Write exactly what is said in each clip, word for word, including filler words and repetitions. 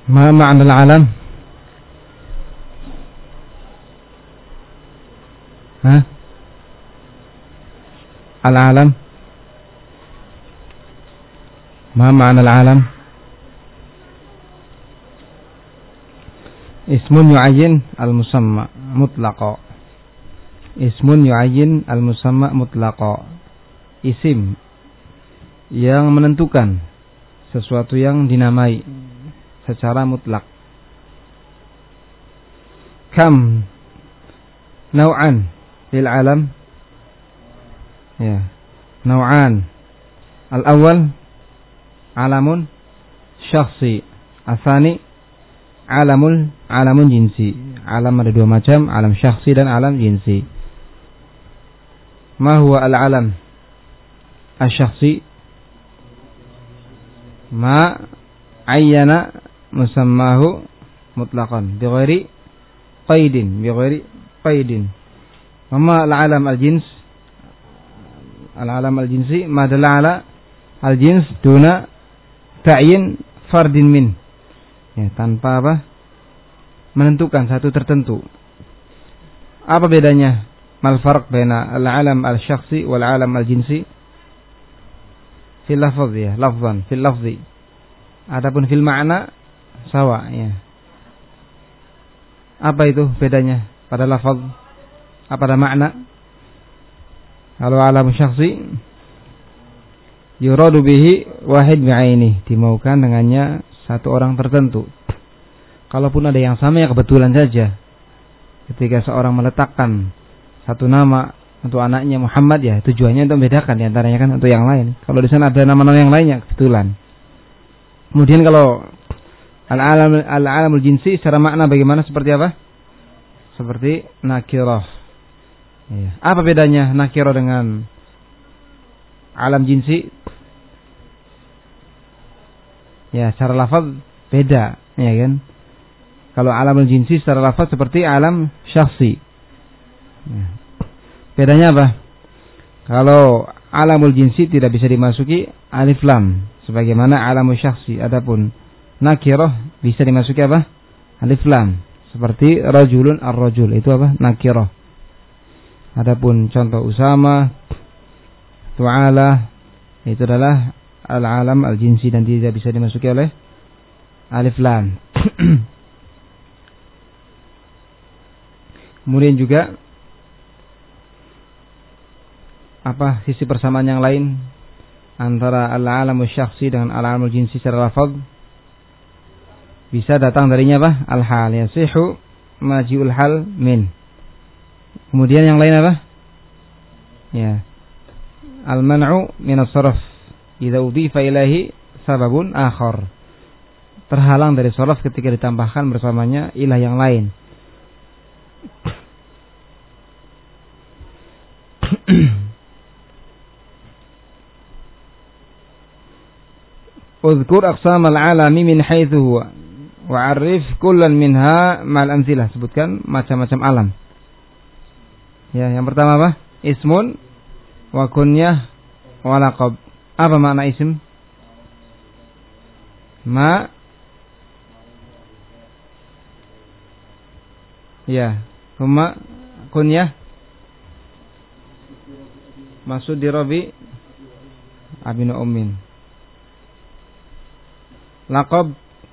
Ma ma'na al-alam? Hah? Al-alam? Ma ma'na al-alam? Ismun yu'ayyin al-musamma mutlaqa. Ismun yu'ayyin al-musamma mutlaqa. Isim yang menentukan sesuatu yang dinamai secara mutlak. Kam naw'an lil alam? Ya, naw'an. Al-awwal alamun syakhsi, asani alamul alamun jinsi. Alam ada dua macam, alam syakhsi dan alam jinsi. Ma huwa al-alam asy-syakhsi? Ma ayyana musammahu mutlaqan bighairi qaidin, bighairi qaidin. Wa ma al-alam al-jins? Al-alam al-jinsi ma dalla ala al-jins duna ta'yin fardin min. Ya, tanpa apa? Menentukan satu tertentu. Apa bedanya? Mal farq baina al-alam al-syakhsi wal alam al-jinsi? Fil lafz ya, lafzan, fil lafzi. Adapun fil ma'na sawa ya. Apa itu bedanya pada lafaz? Apa pada makna? Kalau alam syakhsi yuradu bihi wahid bi'aini, dimaukan dengannya satu orang tertentu. Kalaupun ada yang sama ya kebetulan saja. Ketika seorang meletakkan satu nama untuk anaknya Muhammad, ya tujuannya untuk membedakan di antaranya kan untuk yang lain. Kalau di sana ada nama-nama yang lainnya kebetulan. Kemudian kalau al-alam al-alamul jinsi secara makna bagaimana, seperti apa? Seperti nakirah. Ya. Apa bedanya nakirah dengan alam jinsi? Ya, secara lafaz beda, ya kan? Kalau alamul jinsi secara lafaz seperti alam syakhsi. Ya. Bedanya apa? Kalau alamul jinsi tidak bisa dimasuki alif lam sebagaimana alamul syakhsi. Adapun nakirah bisa dimasuki apa? Alif lam. Seperti rajulun ar-rajul, itu apa? Nakirah. Adapun contoh Usama, Tu'ala, itu adalah al-alam al-jinsi dan tidak bisa dimasuki oleh alif lam. Kemudian juga apa sisi persamaan yang lain antara al-alamul syakhsi dengan al-alamul jinsi secara lafaz? Bisa datang darinya apa? Al-hal, yasihu maji'ul hal min. Kemudian yang lain apa? Ya. Al-man'u min as-sarf idza udhifa ilaihi sababun akhar. Terhalang dari sarf ketika ditambahkan bersamanya ilah yang lain. Udhkur aqsam al-alami min haitsu huwa wa'arif kullan minha ma'al amthilah. Sebutkan macam-macam alam. Ya, yang pertama apa? Ismun wa kunyah wa laqab. Apa makna isim? Ma ya, kuma kunyah maksud di Rabi abinu ummin. Laqab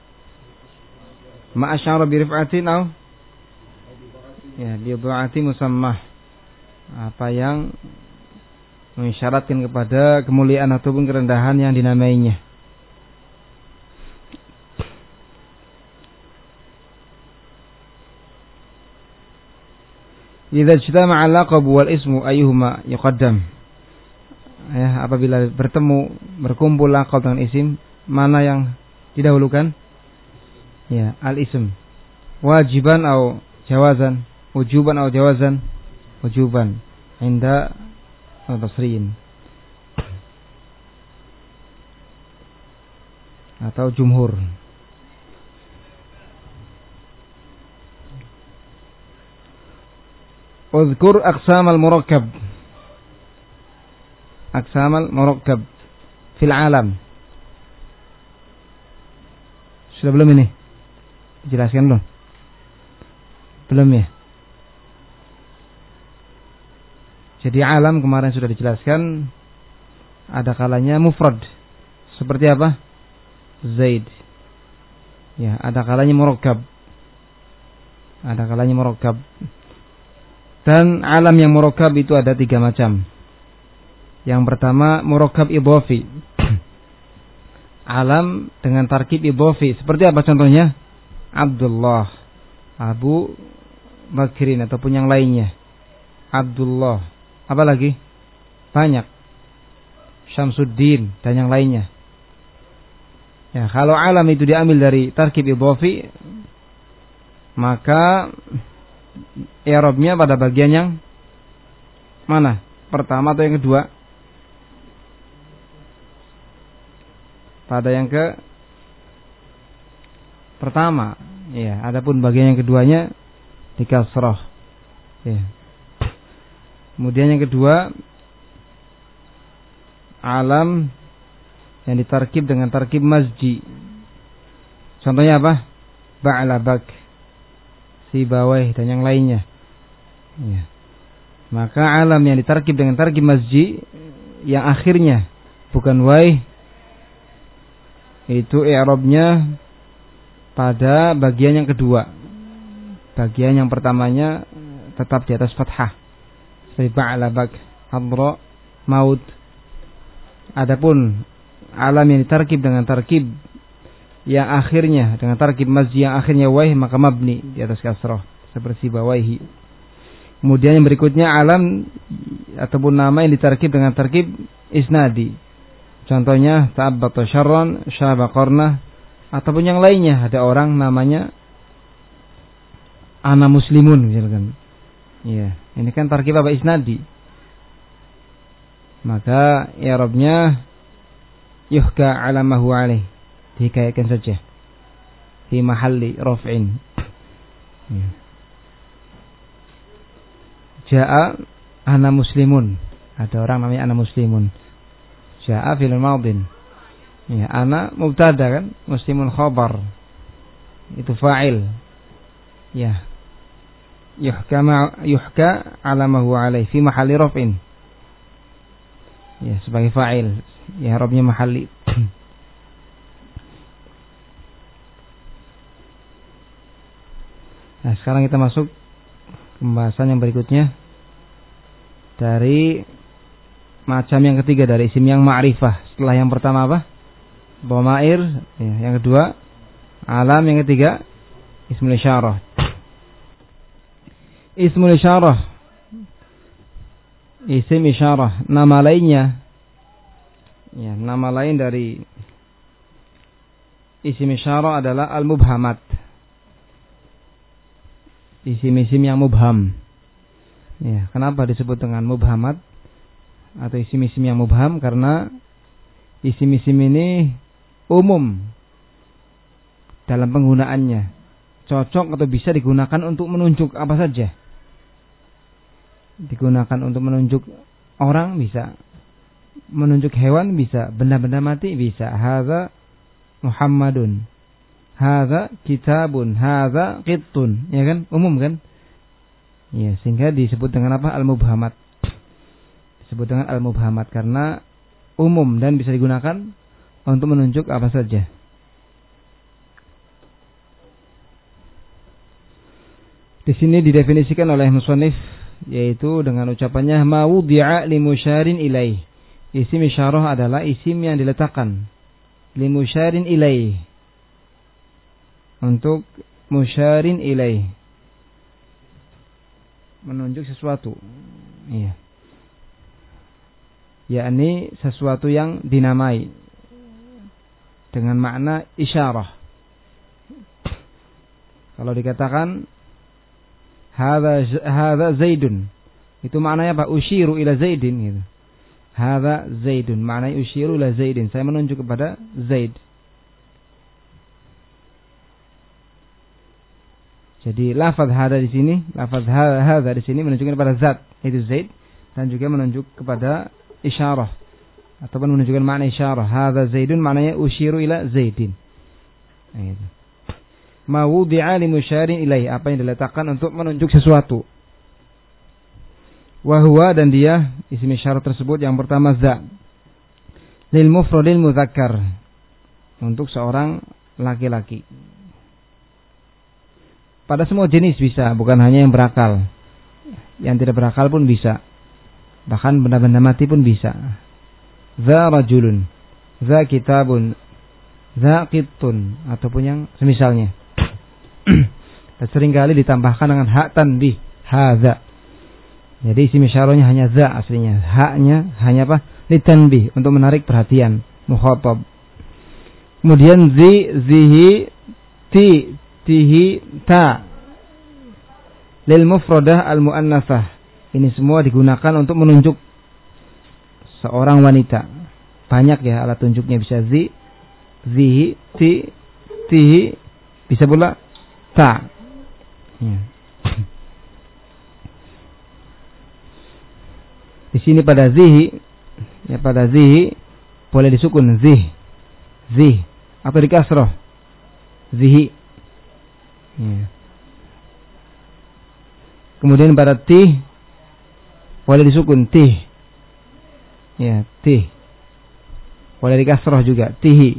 ma asyara bi rif'atin aw ya bi dha'ati musammah. Apa yang mengisyaratkan kepada kemuliaan ataupun kerendahan yang dinamainya. Idza ijtama'a al-laqab wal ismu ayyuhuma yuqaddam. Ya, apabila bertemu berkumpul laqab dengan isim, mana yang didahulukan? Ya, al-ism. Wajiban atau jawazan? Wujuban atau jawazan? Wujuban. Inda al-basriyin. Atau jumhur. Udhkur aqsam al-murakkab. Aqsam al-murakkab fil alam. Sudah belum ini? Jelaskan belum? Belum ya? Jadi alam kemarin sudah dijelaskan, ada kalanya mufrad. Seperti apa? Zaid. Ya, ada kalanya murakkab. Ada kalanya murakkab. Dan alam yang murakkab itu ada tiga macam. Yang pertama murakkab idhafi. Alam dengan tarkib idhafi. Seperti apa contohnya? Abdullah, Abu Bakrin ataupun yang lainnya. Abdullah. Apa lagi? Banyak. Syamsuddin dan yang lainnya. Ya, kalau alam itu diambil dari tarkib idhafi, maka i'rabnya pada bagian yang mana? Pertama atau yang kedua? Pada yang ke pertama. Ya, adapun bagian yang keduanya di kasrah. Ya. Kemudian yang kedua, alam yang ditarkib dengan tarkib mazji. Contohnya apa? Ba'labak, Sibawayh dan yang lainnya. Ya. Maka alam yang ditarkib dengan tarkib mazji yang akhirnya bukan waih, itu i'rabnya pada bagian yang kedua. Bagian yang pertamanya tetap di atas fathah. Seperti ba'labak, hadra, maut. Adapun alam yang ditarkib dengan tarkib yang akhirnya dengan tarkib mazji yang akhirnya waih, maka mabni di atas kasrah seperti bawaihi. Kemudian yang berikutnya alam ataupun nama yang ditarkib dengan tarkib isnadi. Contohnya ta'abbata syarran, syaba qarnah, ataupun yang lainnya. Ada orang namanya ana muslimun misalkan. Iya, ini kan tarkib apa? Isnadi. Maka i'rabnya yuhka alamahu alaih, dihikayakan saja fi mahalli raf'in. Ya. Ja'a ana muslimun. Ada orang namanya ana muslimun. Ja'a fil madin. Ya, ana mubtada kan, muslimun khabar. Itu fa'il. Ya. Yuhka ma yuhka alamahu alaih fi mahalli raf'in. Ya, sebagai fa'il. Ya, i'rabnya mahalli. Nah, sekarang kita masuk pembahasan yang berikutnya dari macam yang ketiga dari isim yang ma'rifah. Setelah yang pertama apa? Dhamair, ya, yang kedua alam, yang ketiga ismul isyarah. Ismul isyarah, isim isyarah, nama lainnya. Ya, nama lain dari isim isyarah adalah al-mubhamat. Isim-isim yang mubham. Ya, kenapa disebut dengan mubhamat atau isim-isim yang mubham? Karena isim-isim ini umum dalam penggunaannya, cocok atau bisa digunakan untuk menunjuk apa saja. Digunakan untuk menunjuk orang bisa, menunjuk hewan bisa, benda-benda mati bisa. Hadza Muhammadun, hadza kitabun, hadza qittun, ya kan? Umum kan? Ya, sehingga disebut dengan apa? Al-mubhamat. Disebut dengan al-mubhamat karena umum dan bisa digunakan untuk menunjuk apa saja. Di sini didefinisikan oleh musannif yaitu dengan ucapannya ma wudi'a li musyarin ilaih. Isim isyarah adalah isim yang diletakkan li musyarin ilaih, untuk musyarin ilaih, menunjuk sesuatu. Iya. Yakni sesuatu yang dinamai dengan makna isyarah. Kalau dikatakan hadza hadza Zaidun, itu maknanya apa? Usyiru ila Zaidin gitu. Hadza Zaidun, maknanya usyiru ila Zaidin, saya menunjuk kepada Zaid. Jadi lafaz hadza di sini, lafaz hadza di sini menunjukkan kepada zat, itu Zaid, dan juga menunjuk kepada isyarah ataupun menunjukkan makna isyarah. Hadza Zaidun maknanya usyiru ila Zaidin. Gitu. ma wudi'a li musyarin ilaih, apa yang diletakkan untuk menunjuk sesuatu. Wa huwa, dan dia isim isyarah tersebut yang pertama za, lil mufradil mudzakkar, untuk seorang laki-laki. Pada semua jenis bisa, bukan hanya yang berakal. Yang tidak berakal pun bisa. Bahkan benda-benda mati pun bisa. Za rajulun, za kitabun, za qittun, ataupun yang semisalnya. Dan seringkali ditambahkan dengan hak tanbih, hadza. Jadi isim isyarahnya hanya za aslinya. Haknya hanya apa? Litanbih, untuk menarik perhatian mukhatab. Kemudian zi, zihi, ti, tihi, ta, lil mufradah al muannasah. Ini semua digunakan untuk menunjuk seorang wanita. Banyak ya alat tunjuknya, bisa zi, zihi, ti, tihi, bisa pula ta. Ya. Di sini pada zihi, ya pada zihi boleh disukun zih, zih, atau dikasroh zihi. Ya. Kemudian pada tih boleh disukun tih, ya tih. Boleh dikasroh juga tihi.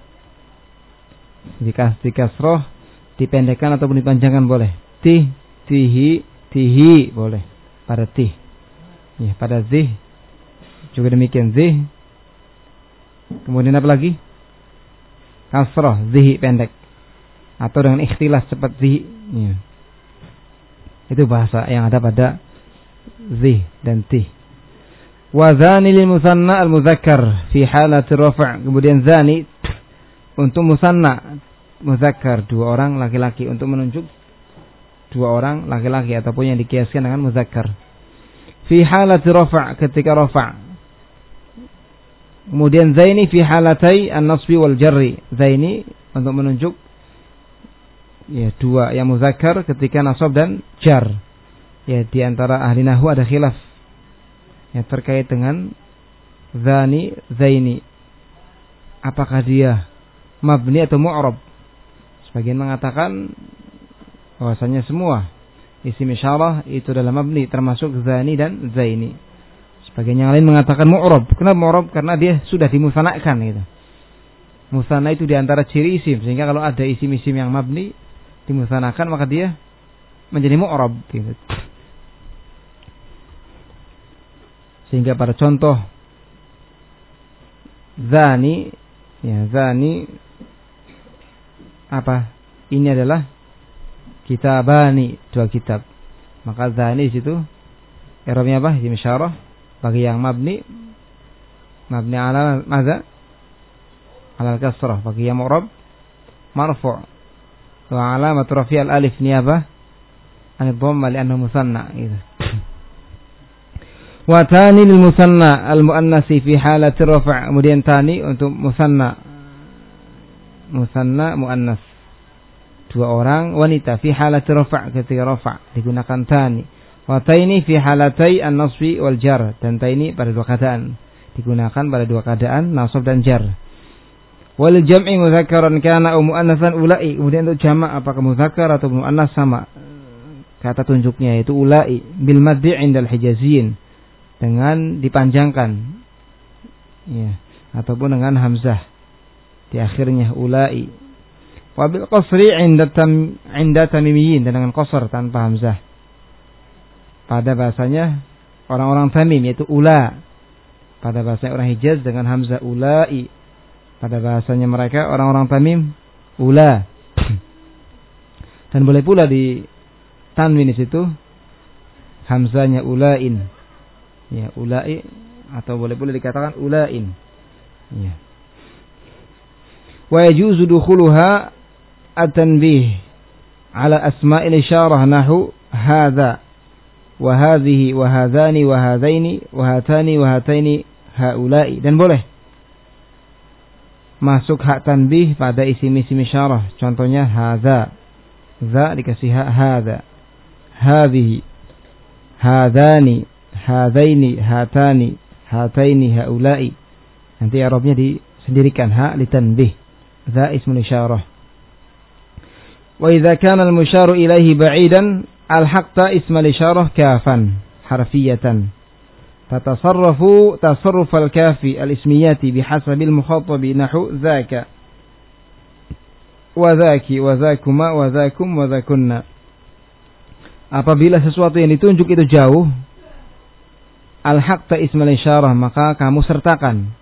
Jika dikasroh, dipendekkan ataupun dipanjangkan boleh. Tih, tihi, tihi boleh pada tih. Ya, pada zih juga demikian zih. Kemudian apa lagi? Kasroh, zihi pendek. Atau dengan ikhtilas cepat zihi. Ya. Itu bahasa yang ada pada zih dan tih. Wa zani lil musanna al mudzakkar fi halati rafa'. Kemudian zani untuk musanna mudzakkar, dua orang laki-laki, untuk menunjuk dua orang laki-laki ataupun yang dikiaskan dengan mudzakkar. Fi halati rafa', ketika rafa'. Kemudian zaini fi halatai an-nasbi wal jarri. Zaini untuk menunjuk ya dua yang mudzakkar ketika nasab dan jar. Ya, di antara ahli nahwu ada khilaf yang terkait dengan zani, zaini. Apakah dia mabni atau mu'rab? Sebagian mengatakan bahwasanya semua isim isyarah itu adalah mabni, termasuk zani dan zaini. Sebagian yang lain mengatakan mu'rab. Kenapa mu'rab? Karena dia sudah dimusanakan gitu. Musana itu di antara ciri isim, sehingga kalau ada isim-isim yang mabni dimusanakan maka dia menjadi mu'rab gitu. Sehingga pada contoh zani, ya zani apa? Ini adalah kitabani, dua kitab. Maka zani di situ i'rabnya apa? Isim isyarah bagi yang mabni, mabni ala madza? Ala al-kasrah. Bagi yang mu'rab marfu'. Wa alamat rafi' al-alif niyabah an ad-dhamma li'annahu musanna gitu. Wa tani lil musanna al muannasi fi halati rafa'. Kemudian tani untuk musanna, musanna muannas, dua orang wanita, fi halati rafa', ketika rafa' digunakan tani. Wa taini fi halatai an-nasbi wal jar, dan taini pada dua keadaan, digunakan pada dua keadaan nasab dan jar. Wal jam'i mudzakkaran kana aw muannasan ulai. Kemudian untuk jamak apakah mudzakkar atau muannas sama kata tunjuknya, yaitu ulai bil maddi 'indal hijaziyyin, dengan dipanjangkan, ya, ataupun dengan hamzah di akhirnya ulai. Wa bil qasri 'inda tam 'inda tamimiyyin, dan dengan qasar tanpa hamzah pada bahasanya orang-orang Tamim, yaitu ula. Pada bahasa orang Hijaz dengan hamzah ulai. Pada bahasanya mereka orang-orang Tamim ula. Dan boleh pula di tanwin di situ hamzahnya ulain. Ya, ulai, atau boleh pula dikatakan ulain. Ya. Wa yajuzu dukhuluha at-tanbih ala asma'il isyarah nahu hadza wa hadhihi wa hadzani wa hadzaini wa hatani wa hataini haula'i. Dan boleh masuk hak tanbih pada isim-isim isyarah. Contohnya hadza, za dikasih hak hadza, hadhihi, hadzani, hadzaini, hatani, hataini, haula'i. Nanti i'rabnya disendirikan, hak litanbih, za ismul isyarah. Wa idza kana al-musyaru ilaihi ba'idan alhaqta ismal isyarah kafan harfiyatan tatasarrafu tasarruf al-kafi al-ismiyati bihasabi al-mukhatabi nahu dzaka wa dzaki wa dzakuma wa dzakum wa dzakunna. Apabila sesuatu yang ditunjuk itu jauh, al-haqta ismal isyarah, maka kamu sertakan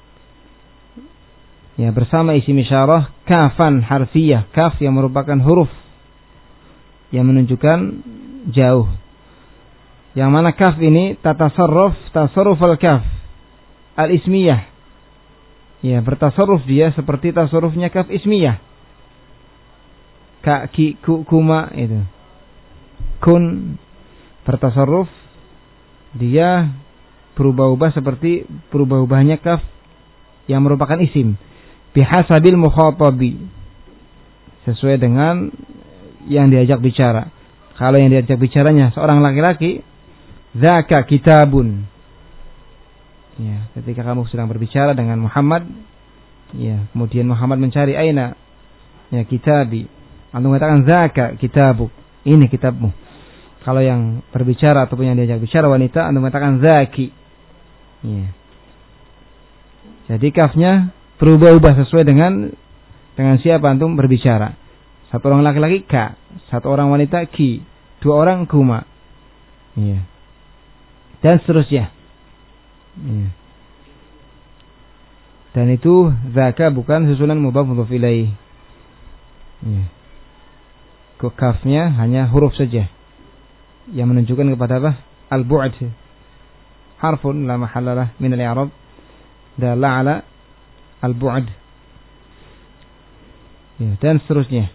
ya bersama isim isyarah kafan harfiyah, kaf yang merupakan huruf yang menunjukkan jauh. Yang mana kaf ini tatasarruf tasarruf al-kaf al-ismiyah. Ya, bertasarruf dia seperti tasarrufnya kaf ismiyah. Ka, ki, ku, kuma itu. Kun bertasarruf dia berubah-ubah seperti berubah-ubahnya kaf yang merupakan isim. Bihasabil mukhatabi, sesuai dengan yang diajak bicara. Kalau yang diajak bicaranya seorang laki-laki, dzaka kitabun. Ya, ketika kamu sedang berbicara dengan Muhammad, ya, kemudian Muhammad mencari aina ya kitabi, antum mengatakan dzaka kitabuk, ini kitabmu. Kalau yang berbicara ataupun yang diajak bicara wanita, antum mengatakan dzaki. Ya. Jadi kafnya berubah-ubah sesuai dengan dengan siapa antum berbicara. Satu orang laki-laki ka, satu orang wanita ki, dua orang kuma. Iya. Dan seterusnya. Iya. Dan itu zaka bukan susunan mudhaf mudhaf ilaih. Iya. Kafnya hanya huruf saja yang menunjukkan kepada apa? Al-bu'd. Harfun la mahallalah min al-i'rab dalla ala al-bu'd. Ya, dan seterusnya.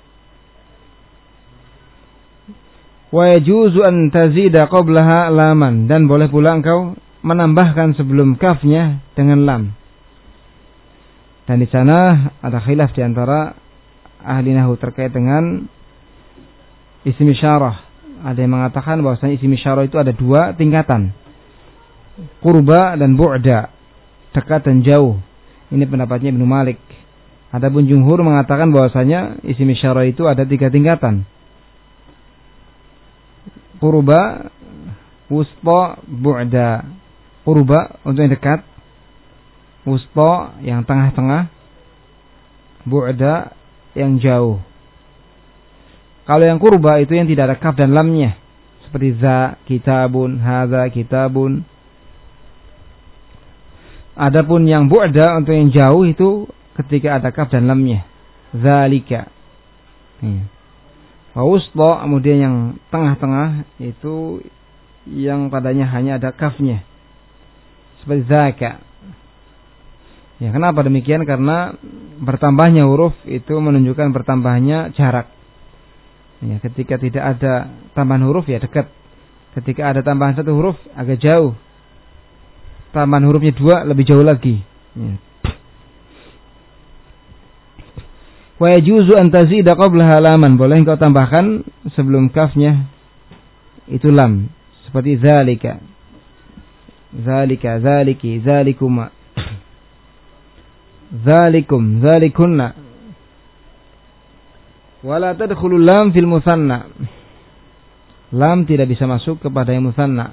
Wa yajuzu an tazida qablaha laman, dan boleh pula engkau menambahkan sebelum kafnya dengan lam. Dan di sana ada khilaf di antara ahli nahwu terkait dengan isim isyarah. Ada yang mengatakan bahwasanya isim isyarah itu ada dua tingkatan. Qurba dan bu'da, dekat dan jauh. Ini pendapatnya Ibnu Malik. Adapun jumhur mengatakan bahwasanya isim isyarah itu ada tiga tingkatan. Qurba, wusta, bu'da. Qurba untuk yang dekat, wusta yang tengah-tengah, bu'da yang jauh. Kalau yang qurba itu yang tidak ada kaf dan lamnya, seperti za kitabun, hadza kitabun. Adapun yang bu'da untuk yang jauh itu ketika ada kaf dan lamnya, zalika. Hmm. Wa wusta, kemudian yang tengah-tengah itu yang padanya hanya ada kafnya, seperti zaka. Ya, kenapa demikian? Karena bertambahnya huruf itu menunjukkan bertambahnya jarak. Ya, ketika tidak ada tambahan huruf ya dekat. Ketika ada tambahan satu huruf agak jauh. Tambahan hurufnya dua lebih jauh lagi. Ya. Wa yajuzu an tazida qablaha laman, boleh engkau tambahkan sebelum kafnya itu lam, seperti zalika, zalika, zaliki, zalikuma, zalikum, zalikunna. Wala tadkhulul lam fil musanna, lam tidak bisa masuk kepada yang musanna.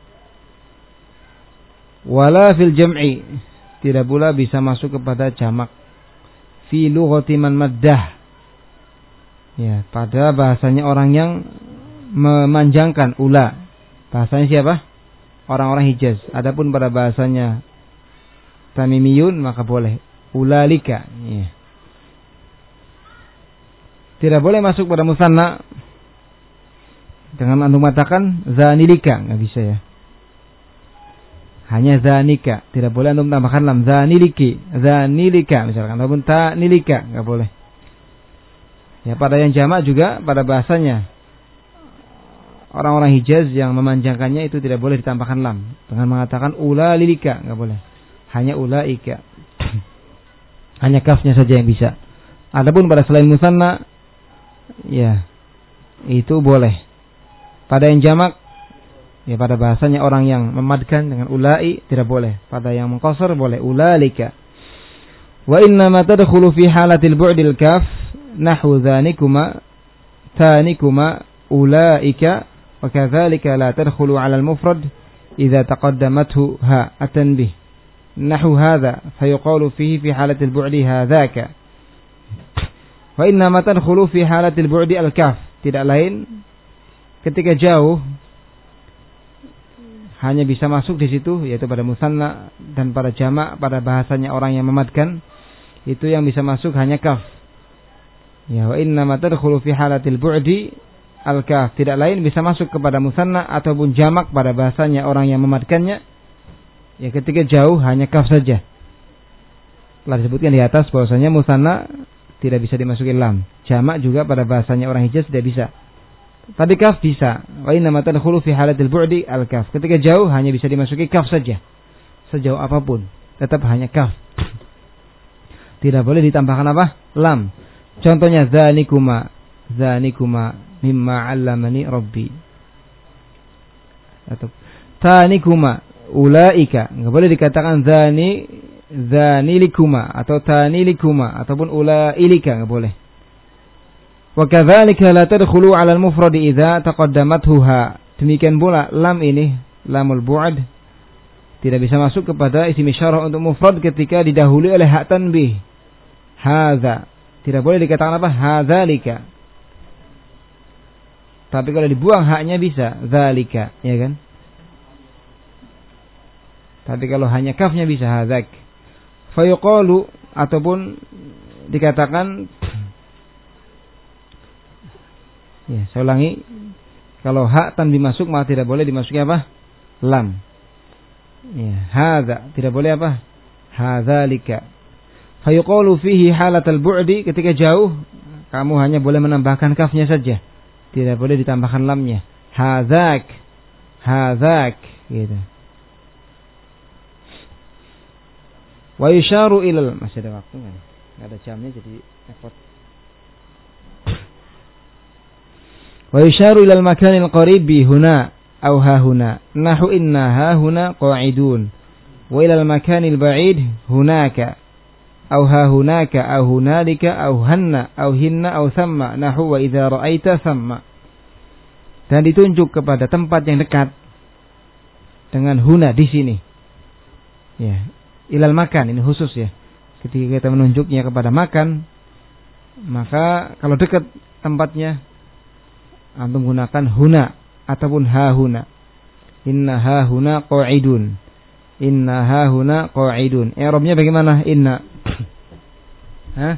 Wala fil jam'i, tidak pula bisa masuk kepada jamak. Fi lughati man maddah, ya, pada bahasanya orang yang memanjangkan ula. Bahasanya siapa? Orang-orang Hijaz. Adapun pada bahasanya Tamimiyun maka boleh ulalika, ya. Tidak boleh masuk pada musanna dengan antum mengatakan zanilika, enggak bisa ya. Hanya zanika, tidak boleh antum tambahkan lam, zaniliki, zanilika misalkan, ataupun ta'nilika, enggak boleh. Ya, pada yang jamak juga pada bahasanya orang-orang Hijaz yang memanjangkannya itu tidak boleh ditambahkan lam dengan mengatakan ulalilika, enggak boleh. Hanya ulaika. Hanya kafnya saja yang bisa. Adapun pada selain musanna, ya, itu boleh. Pada yang jamak, ya, pada bahasanya orang yang memadkan dengan ulai tidak boleh. Pada yang mengqasar boleh ulalika. Wa inna ma tadkhulu fi halatil bu'dil kaf nahwu dzanikuma tanikuma ulaika wa kadzalika la tadkhulu 'ala al-mufrad idza taqaddamathu ha at-tanbih nahu hadza fayuqalu fihi fi halati al-bu'di hadzaka wa inna ma tadkhulu fi halati al-bu'di al-kaf, tidak lain ketika jauh hanya bisa masuk di situ, yaitu pada musanna dan pada jamak, pada bahasanya orang yang memadkan itu yang bisa masuk hanya kaf. Ya, wa inna ma tadkhulu fi halatil bu'di al-kaf, tidak lain bisa masuk kepada musanna ataupun jamak pada bahasanya orang yang memadkannya. Ya, ketika jauh hanya kaf saja. Telah disebutkan di atas bahwasanya musanna tidak bisa dimasuki lam, jamak juga pada bahasanya orang Hijaz tidak bisa. Tapi kaf bisa. Wa inna ma tadkhulu fi halatil bu'di al-kaf. Ketika jauh hanya bisa dimasuki kaf saja. Sejauh apapun tetap hanya kaf. Tidak boleh ditambahkan apa? Lam. Contohnya zanikuma, zanikuma mimma 'allamani rabbi. Atau tanikuma ulaika. Enggak boleh dikatakan zani zanilikuma atau tanilikuma ataupun ulailika, enggak boleh. Wa kadzalika la tadkhulu 'ala al-mufrad idza taqaddamathu ha. Demikian pula lam ini, lamul bu'd, tidak bisa masuk kepada isim isyarah untuk mufrad ketika didahului oleh hak tanbih. Hadza. Tidak boleh dikatakan apa? Hadzalika. Tapi kalau dibuang haknya bisa zalika, ya kan? Tapi kalau hanya kafnya bisa hadzak. Fa yuqalu, ataupun dikatakan, ya, saya ulangi, kalau hak tanbih masuk maka tidak boleh dimasuki apa? Lam. Ya, hadza, tidak boleh apa? Hadzalika. Fa yuqalu fihi halatal bu'di, ketika jauh kamu hanya boleh menambahkan kafnya saja. Tidak boleh ditambahkan lamnya. Hadzak. Hadzak, gitu. Wa yusharu ilal, masih ada waktu enggak? Enggak ada jamnya jadi repot. Wa yusharu ilal makanil qaribi huna aw ha huna nahu inna ha huna qa'idun wa ilal makanil ba'id hunaka aw ha hunaka aw hunalika aw hanna aw hinna aw thamma nahu wa idza ra'aita thamma. Dan ditunjuk kepada tempat yang dekat dengan huna di sini. Ya, ilal makan ini khusus ya. Ketika kita menunjuknya kepada makan, maka kalau dekat tempatnya antum gunakan huna ataupun ha huna. Inna ha huna qa'idun. Inna ha huna qa'idun. I'rabnya bagaimana? Inna. Hah?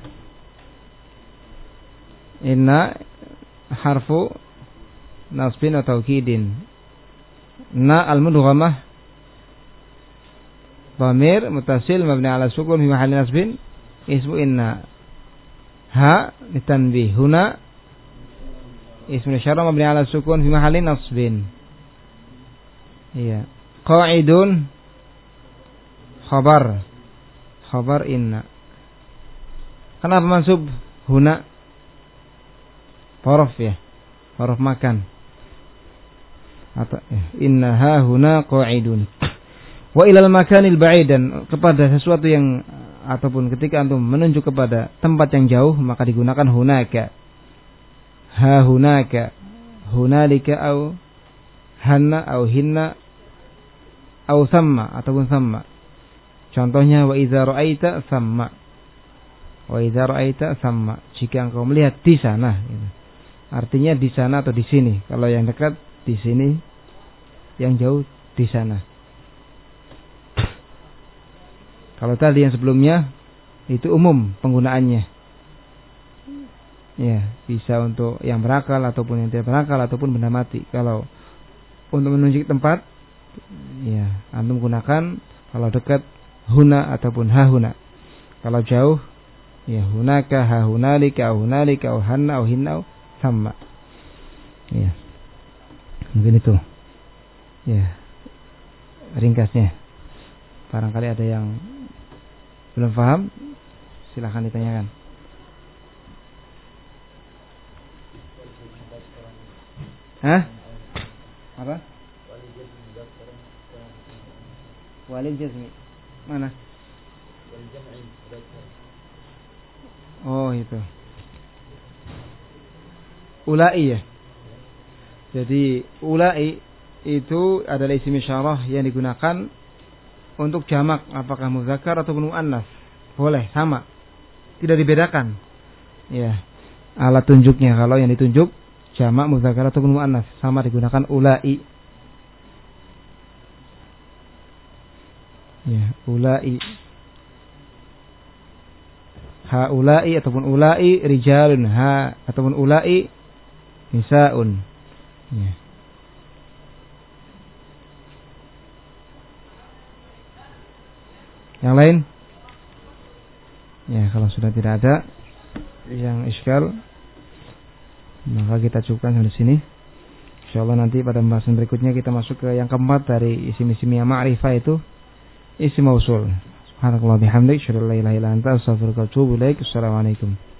Inna harfu nasbin atau taukidin. Na al-mudghamah dhamir muttasil mabni ala sukun fi mahalli nasbin ismu inna. Ha litanbih. Huna ismu isyarah mabni ala sukun fi mahalli nasbin. Iya. Qa'idun khabar. Khabar inna. Kenapa mansub huna? Huruf ya. Huruf makan. Atau inna ha huna qa'idun. Wa ilal makanil ba'id, dan kepada sesuatu yang ataupun ketika antum menunjuk kepada tempat yang jauh maka digunakan hunaka. Ha hunaka, hunalika au hanna au hinna au thamma ataupun thamma. Contohnya wa idza ra'aita thamma. Wa idza ra'aita thamma, jika engkau melihat di sana gitu. Artinya di sana atau di sini. Kalau yang dekat di sini, yang jauh di sana. Kalau tadi yang sebelumnya itu umum penggunaannya. Ya, bisa untuk yang berakal ataupun yang tidak berakal ataupun benda mati. Kalau untuk menunjuk tempat, ya, antum gunakan kalau dekat huna ataupun ha huna. Kalau jauh, ya hunaka, ha hunalika, au hunalika, au hanna, au hinna, au thamma. Ya. Mungkin itu. Ya. Ringkasnya. Barangkali ada yang belum paham, silahkan ditanyakan. Hah? Apa? Walil jazmi. Mana? Oh, itu. ulai ya. Jadi ulai itu adalah isim isyarah yang digunakan untuk jamak, apakah muzakkar ataupun muannas. Boleh, sama. Tidak dibedakan. Ya. Alat tunjuknya kalau yang ditunjuk jamak, muzakkar ataupun muannas, sama digunakan ulai. Ya, ulai. Haulai ataupun ulai rijalun, ha ataupun ulai nisaun. Ya. Yang lain? Ya, kalau sudah tidak ada yang iskal, maka kita cukupkan sampai sini. Insyaallah nanti pada pembahasan berikutnya kita masuk ke yang keempat dari isim-isim yang ma'rifah, itu isim mausul. Subhanakallah bihamdik, asyhadu an la ilaha illa anta, astaghfiruka wa atubu ilaik. Assalamualaikum.